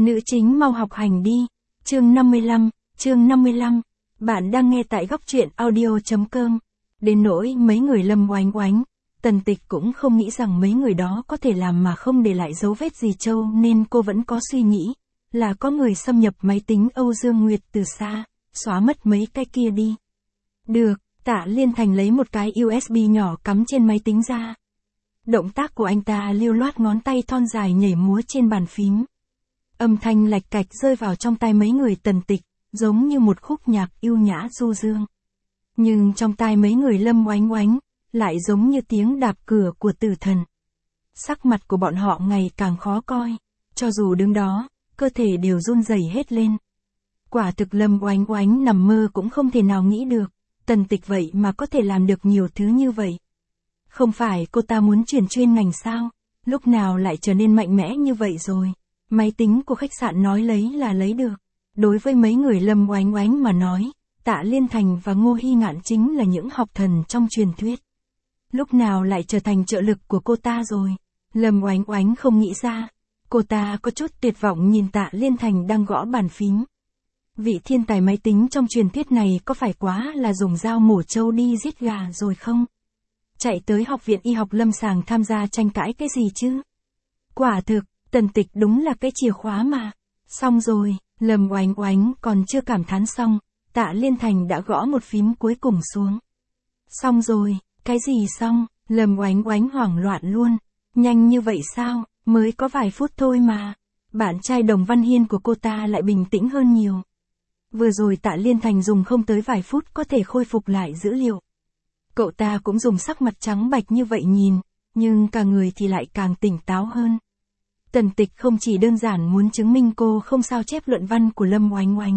Nữ chính mau học hành đi. Chương 55. Bạn đang nghe tại góc truyện audio.com. Đến nỗi mấy người Lâm Oánh Oánh, Tần Tịch cũng không nghĩ rằng mấy người đó có thể làm mà không để lại dấu vết gì trâu, nên cô vẫn có suy nghĩ là có người xâm nhập máy tính Âu Dương Nguyệt từ xa, xóa mất mấy cái kia đi. Được, Tạ Liên Thành lấy một cái USB nhỏ cắm trên máy tính ra. Động tác của anh ta lưu loát, ngón tay thon dài nhảy múa trên bàn phím. Âm thanh lạch cạch rơi vào trong tai mấy người Tần Tịch, giống như một khúc nhạc yêu nhã du dương. Nhưng trong tai mấy người Lâm Oánh Oánh, lại giống như tiếng đạp cửa của tử thần. Sắc mặt của bọn họ ngày càng khó coi, cho dù đứng đó, cơ thể đều run rẩy hết lên. Quả thực Lâm Oánh Oánh nằm mơ cũng không thể nào nghĩ được, Tần Tịch vậy mà có thể làm được nhiều thứ như vậy. Không phải cô ta muốn chuyển chuyên ngành sao, lúc nào lại trở nên mạnh mẽ như vậy rồi. Máy tính của khách sạn nói lấy là lấy được. Đối với mấy người Lâm Oánh Oánh mà nói, Tạ Liên Thành và Ngô Hy Ngạn chính là những học thần trong truyền thuyết. Lúc nào lại trở thành trợ lực của cô ta rồi. Lâm Oánh Oánh không nghĩ ra. Cô ta có chút tuyệt vọng nhìn Tạ Liên Thành đang gõ bàn phím. Vị thiên tài máy tính trong truyền thuyết này có phải quá là dùng dao mổ trâu đi giết gà rồi không? Chạy tới học viện y học lâm sàng tham gia tranh cãi cái gì chứ? Quả thực, Tần Tịch đúng là cái chìa khóa mà. Xong rồi, Lâm Oánh Oánh còn chưa cảm thán xong, Tạ Liên Thành đã gõ một phím cuối cùng xuống. Xong rồi, cái gì xong? Lâm Oánh Oánh hoảng loạn luôn. Nhanh như vậy sao? Mới có vài phút thôi mà. Bạn trai Đồng Văn Hiên của cô ta lại bình tĩnh hơn nhiều. Vừa rồi Tạ Liên Thành dùng không tới vài phút có thể khôi phục lại dữ liệu. Cậu ta cũng dùng sắc mặt trắng bạch như vậy nhìn, nhưng cả người thì lại càng tỉnh táo hơn. Tần Tịch không chỉ đơn giản muốn chứng minh cô không sao chép luận văn của Lâm Oánh Oánh,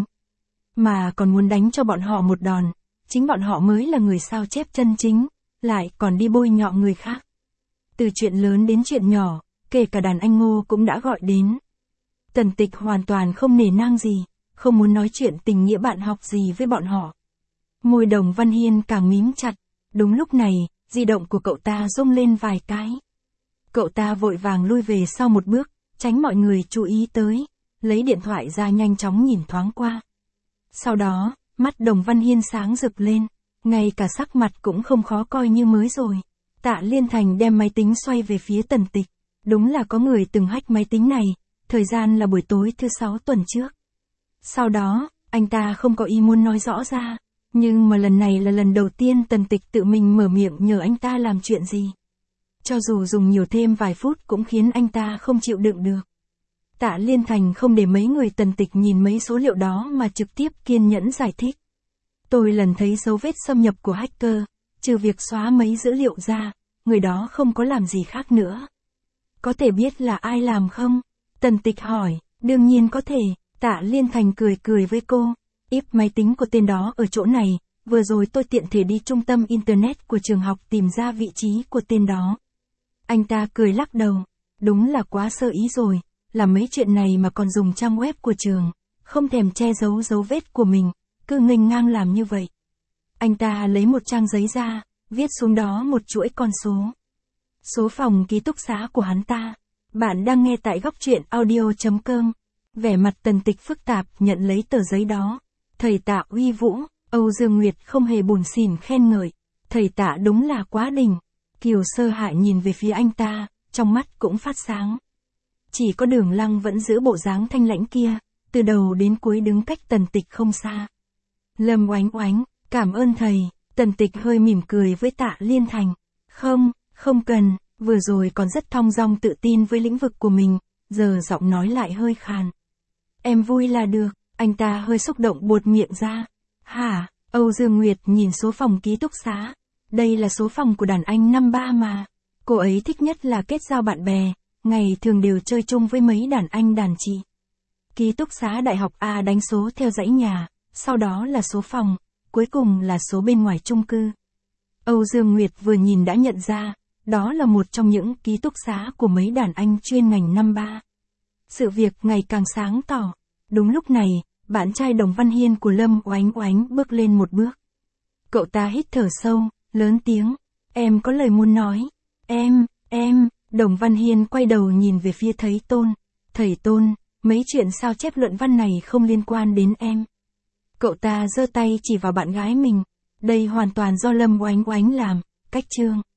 mà còn muốn đánh cho bọn họ một đòn. Chính bọn họ mới là người sao chép chân chính, lại còn đi bôi nhọ người khác. Từ chuyện lớn đến chuyện nhỏ, kể cả đàn anh Ngô cũng đã gọi đến. Tần Tịch hoàn toàn không nể nang gì, không muốn nói chuyện tình nghĩa bạn học gì với bọn họ. Môi Đồng Văn Hiên càng mím chặt. Đúng lúc này, di động của cậu ta rung lên vài cái. Cậu ta vội vàng lui về sau một bước, tránh mọi người chú ý tới, lấy điện thoại ra nhanh chóng nhìn thoáng qua. Sau đó, mắt Đồng Văn Hiên sáng rực lên, ngay cả sắc mặt cũng không khó coi như mới rồi. Tạ Liên Thành đem máy tính xoay về phía Tần Tịch. Đúng là có người từng hack máy tính này, thời gian là buổi tối thứ 6 tuần trước. Sau đó, anh ta không có ý muốn nói rõ ra. Nhưng mà lần này là lần đầu tiên Tần Tịch tự mình mở miệng nhờ anh ta làm chuyện gì. Cho dù dùng nhiều thêm vài phút cũng khiến anh ta không chịu đựng được. Tạ Liên Thành không để mấy người Tần Tịch nhìn mấy số liệu đó mà trực tiếp kiên nhẫn giải thích. Tôi lần thấy dấu vết xâm nhập của hacker, trừ việc xóa mấy dữ liệu ra, người đó không có làm gì khác nữa. Có thể biết là ai làm không? Tần Tịch hỏi. Đương nhiên có thể. Tạ Liên Thành cười với cô. Máy tính của tên đó ở chỗ này, vừa rồi tôi tiện thể đi trung tâm internet của trường học tìm ra vị trí của tên đó. Anh ta cười lắc đầu, đúng là quá sơ ý rồi, làm mấy chuyện này mà còn dùng trang web của trường, không thèm che giấu dấu vết của mình, cứ nghênh ngang làm như vậy. Anh ta lấy một trang giấy ra, viết xuống đó một chuỗi con số. Số phòng ký túc xá của hắn ta. Bạn đang nghe tại góc truyện audio.com. Vẻ mặt Tần Tịch phức tạp nhận lấy tờ giấy đó. Thầy Tạ uy vũ, Âu Dương Nguyệt không hề buồn xỉn khen ngợi. Thầy Tạ đúng là quá đỉnh. Kiều Sơ Hạ nhìn về phía anh ta, trong mắt cũng phát sáng. Chỉ có Đường Lăng vẫn giữ bộ dáng thanh lãnh kia, từ đầu đến cuối đứng cách Tần Tịch không xa. Lâm Oánh Oánh, cảm ơn thầy. Tần Tịch hơi mỉm cười với Tạ Liên Thành. Không cần, vừa rồi còn rất thong dong tự tin với lĩnh vực của mình, giờ giọng nói lại hơi khàn. Em vui là được. Anh ta hơi xúc động buột miệng ra. Hả? Âu Dương Nguyệt nhìn số phòng ký túc xá. Đây là số phòng của đàn anh năm ba mà. Cô ấy thích nhất là kết giao bạn bè, ngày thường đều chơi chung với mấy đàn anh đàn chị. Ký túc xá đại học A đánh số theo dãy nhà, sau đó là số phòng, cuối cùng là số bên ngoài chung cư. Âu Dương Nguyệt vừa nhìn đã nhận ra, đó là một trong những ký túc xá của mấy đàn anh chuyên ngành năm ba. Sự việc ngày càng sáng tỏ. Đúng lúc này, bạn trai Đồng Văn Hiên của Lâm Oánh Oánh bước lên một bước. Cậu ta hít thở sâu, lớn tiếng. Em có lời muốn nói. Em. Đồng Văn Hiên quay đầu nhìn về phía thầy Tôn. mấy chuyện sao chép luận văn này không liên quan đến em. Cậu ta giơ tay chỉ vào bạn gái mình. Đây hoàn toàn do Lâm Oánh Oánh làm, cách Trương.